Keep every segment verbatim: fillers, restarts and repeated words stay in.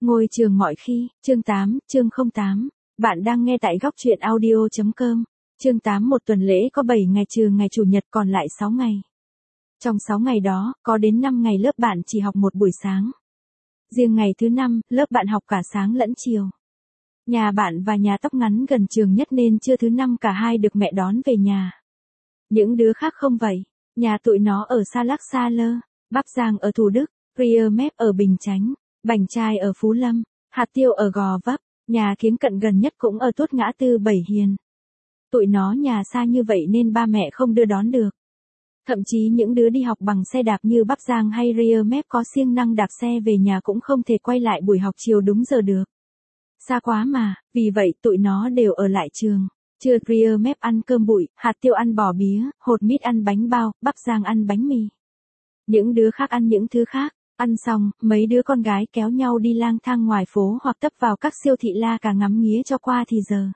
Ngôi trường mọi khi, chương tám, chương không tám. Bạn đang nghe tại góc truyện audio.com. Chương tám một tuần lễ có bảy ngày trừ ngày chủ nhật còn lại sáu ngày. Trong sáu ngày đó, có đến năm ngày lớp bạn chỉ học một buổi sáng. Riêng ngày thứ năm, lớp bạn học cả sáng lẫn chiều. Nhà bạn và nhà tóc ngắn gần trường nhất nên trưa thứ năm cả hai được mẹ đón về nhà. Những đứa khác không vậy. Nhà tụi nó ở Sa Lắc Sa Lơ, Bắc Giang ở Thủ Đức, Rìa Mép ở Bình Chánh, Bành Trai ở Phú Lâm, Hạt Tiêu ở Gò Vấp, nhà Kiếng Cận gần nhất cũng ở Tuốt Ngã Tư Bảy Hiền. Tụi nó nhà xa như vậy nên ba mẹ không đưa đón được. Thậm chí những đứa đi học bằng xe đạp như Bắc Giang hay Rìa Mép có siêng năng đạp xe về nhà cũng không thể quay lại buổi học chiều đúng giờ được. Xa quá mà, vì vậy tụi nó đều ở lại trường. Trưa Rìa Mép ăn cơm bụi, Hạt Tiêu ăn bò bía, Hột Mít ăn bánh bao, Bắc Giang ăn bánh mì. Những đứa khác ăn những thứ khác. Ăn xong, mấy đứa con gái kéo nhau đi lang thang ngoài phố hoặc tấp vào các siêu thị la cà ngắm nghía cho qua thì giờ.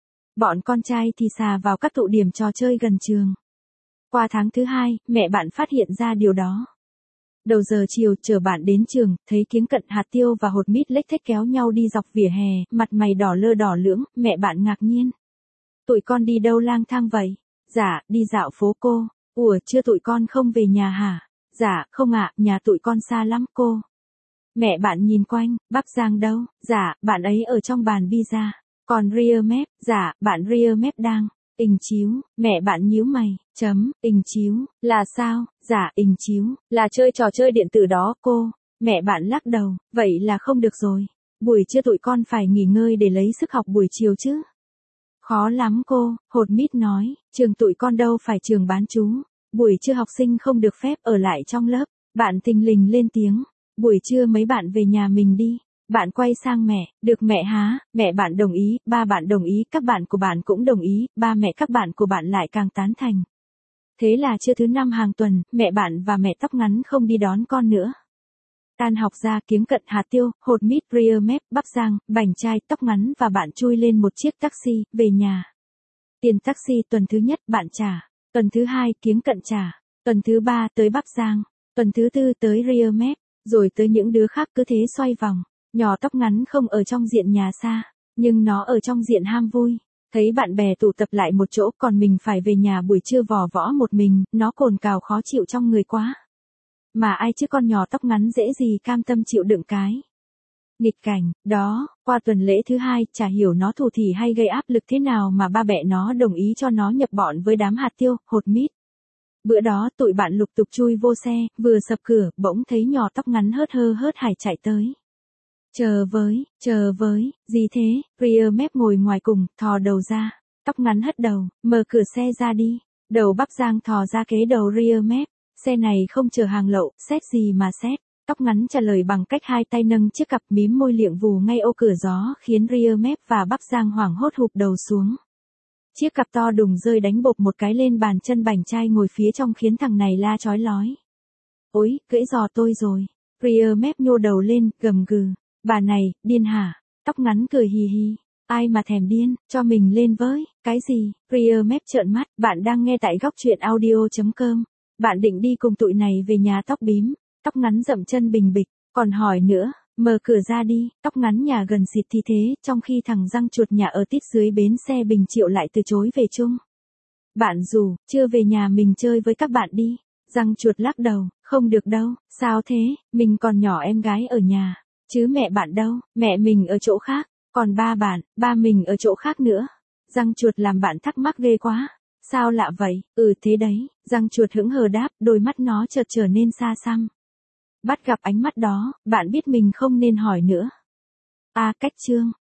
Bọn con trai thì xà vào các tụ điểm trò chơi gần trường. Qua tháng thứ hai, mẹ bạn phát hiện ra điều đó. Đầu giờ chiều chờ bạn đến trường, thấy Kiếng Cận, Hạt Tiêu và Hột Mít lếch thếch kéo nhau đi dọc vỉa hè, mặt mày đỏ lơ đỏ lưỡng, mẹ bạn ngạc nhiên. Tụi con đi đâu lang thang vậy? Dạ, đi dạo phố cô. Ủa, chưa tụi con không về nhà hả? Dạ, không ạ, nhà tụi con xa lắm cô. Mẹ bạn nhìn quanh, Bắc Giang đâu? Dạ, bạn ấy ở trong bàn pizza. Còn Rìa Mép? Dạ, bạn Rìa Mép đang. Ình chiếu, mẹ bạn nhíu mày, chấm, ình chiếu, là sao? Dạ, ình chiếu, là chơi trò chơi điện tử đó cô. Mẹ bạn lắc đầu, vậy là không được rồi. Buổi trưa tụi con phải nghỉ ngơi để lấy sức học buổi chiều chứ. Khó lắm cô, Hột Mít nói, trường tụi con đâu phải trường bán trú. Buổi trưa học sinh không được phép ở lại trong lớp. Bạn thình lình lên tiếng. Buổi trưa mấy bạn về nhà mình đi. Bạn quay sang mẹ, được mẹ há, mẹ bạn đồng ý, ba bạn đồng ý, các bạn của bạn cũng đồng ý, ba mẹ các bạn của bạn lại càng tán thành. Thế là trưa thứ năm hàng tuần, mẹ bạn và mẹ tóc ngắn không đi đón con nữa. Tan học ra, Kiếng Cận, Hạt Tiêu, Hột Mít, Rìa Mép, Bắc Giang, Bành Trai, tóc ngắn và bạn chui lên một chiếc taxi, về nhà. Tiền taxi tuần thứ nhất bạn trả. Tuần thứ hai Kiếng Cận trả, tuần thứ ba tới Bắc Giang, tuần thứ tư tới Rìa Mép, rồi tới những đứa khác cứ thế xoay vòng. Nhỏ tóc ngắn không ở trong diện nhà xa, nhưng nó ở trong diện ham vui. Thấy bạn bè tụ tập lại một chỗ còn mình phải về nhà buổi trưa vò võ một mình, nó cồn cào khó chịu trong người quá. Mà ai chứ con nhỏ tóc ngắn dễ gì cam tâm chịu đựng cái nghịch cảnh đó. Qua tuần lễ thứ hai, chả hiểu nó thủ thỉ hay gây áp lực thế nào mà ba mẹ nó đồng ý cho nó nhập bọn với đám Hạt Tiêu, Hột Mít. Bữa đó tụi bạn lục tục chui vô xe, vừa sập cửa, bỗng thấy nhỏ tóc ngắn hớt hơ hớt hải chạy tới. Chờ với, chờ với, gì thế? Rìa Mép ngồi ngoài cùng, thò đầu ra. Tóc ngắn hất đầu, mở cửa xe ra đi. Đầu Bắc Giang thò ra kế đầu Rìa Mép. Xe này không chở hàng lậu, xét gì mà xét. Tóc ngắn trả lời bằng cách hai tay nâng chiếc cặp mím môi liệng vù ngay ô cửa gió khiến Rìa Mép và Bắc Giang hoảng hốt hụp đầu xuống. Chiếc cặp to đùng rơi đánh bộp một cái lên bàn chân Bành Trai ngồi phía trong khiến thằng này la chói lói. Ôi, gãy giò tôi rồi. Rìa Mép nhô đầu lên, gầm gừ. Bà này, điên hả? Tóc ngắn cười hì hì. Ai mà thèm điên, cho mình lên với, cái gì? Rìa Mép trợn mắt, bạn đang nghe tại góc truyện audio.com. Bạn định đi cùng tụi này về nhà tóc bím. Tóc ngắn dậm chân bình bịch, còn hỏi nữa, mở cửa ra đi. Tóc ngắn nhà gần xịt thì thế, trong khi thằng răng chuột nhà ở tít dưới bến xe Bình Triệu lại từ chối về chung. Bạn rủ, chưa về nhà mình chơi với các bạn đi. Răng chuột lắc đầu, không được đâu, sao thế, mình còn nhỏ em gái ở nhà, chứ mẹ bạn đâu, mẹ mình ở chỗ khác, còn ba bạn, ba mình ở chỗ khác nữa. Răng chuột làm bạn thắc mắc ghê quá. Sao lạ vậy? Ừ thế đấy, răng chuột hững hờ đáp, đôi mắt nó chợt trở nên xa xăm. Bắt gặp ánh mắt đó, bạn biết mình không nên hỏi nữa. À cách chương,